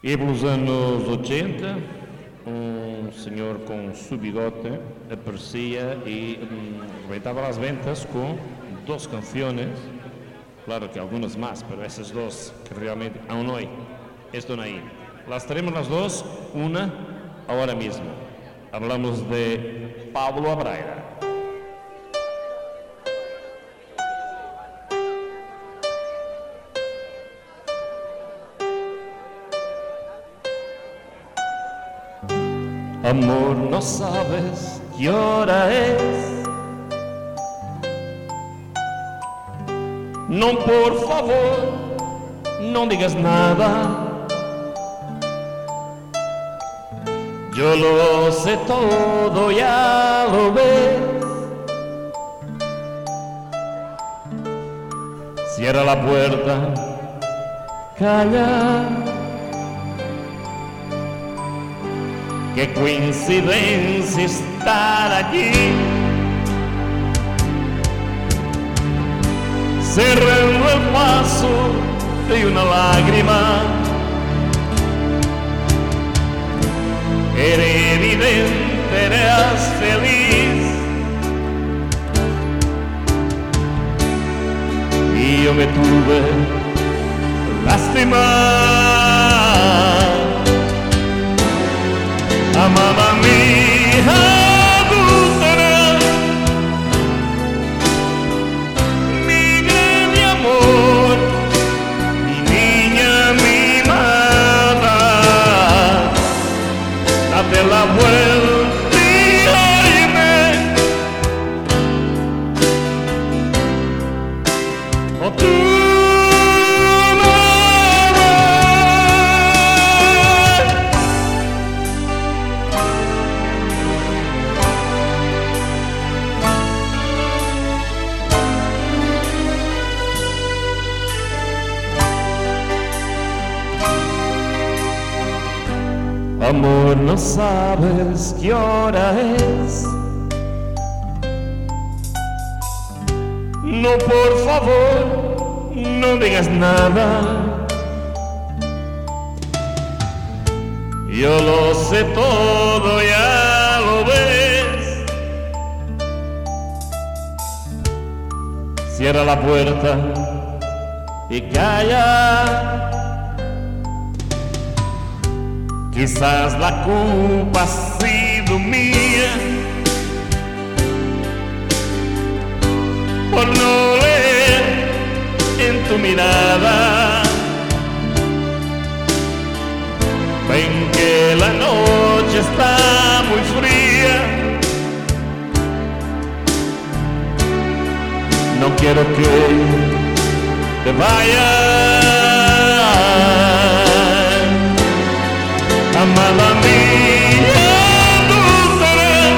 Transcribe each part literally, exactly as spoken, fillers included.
E pelos anos oitenta, um senhor com su-bigote aparecia e um, reventava as ventas com duas canções. Claro que algunas más, pero esas dos que realmente aún hoy están ahí. Las tenemos las dos, una ahora mismo. Hablamos de Pablo Abraira. Amor, no sabes qué hora es. No, por favor, no digas nada. Yo lo sé todo, ya lo ves. Cierra la puerta, calla. Qué coincidencia estar aquí, cerrando el paso de una lágrima. Era evidente, eras feliz y yo me tuve lástima. Amada mía adúltera, mi gran amor, mi niña mimada, date la vuelta y óyeme, o tú. Amor, no sabes qué hora es. No, por favor, no digas nada. Yo lo sé todo, ya lo ves. Cierra la puerta y calla. Quizás la culpa ha sido mía por no leer en tu mirada. Ven que la noche está muy fría. No quiero que te vayas. Amada mía adúltera,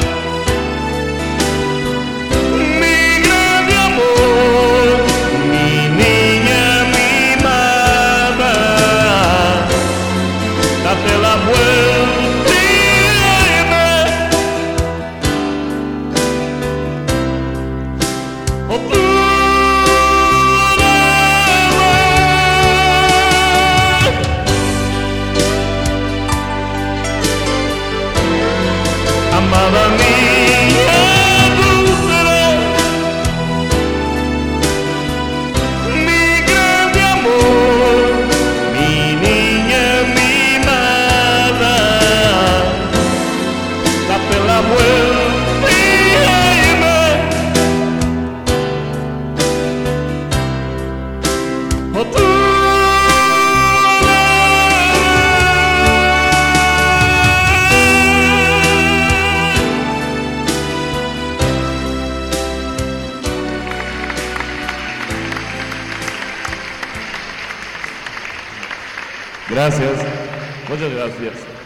mi gran amor, mi niña mimada, date la vuelta y óyeme, o tú. Amada mía adúltera, mi gran amor, mi niña mimada, date la vuelta y óyeme, o tú. Gracias, muchas gracias.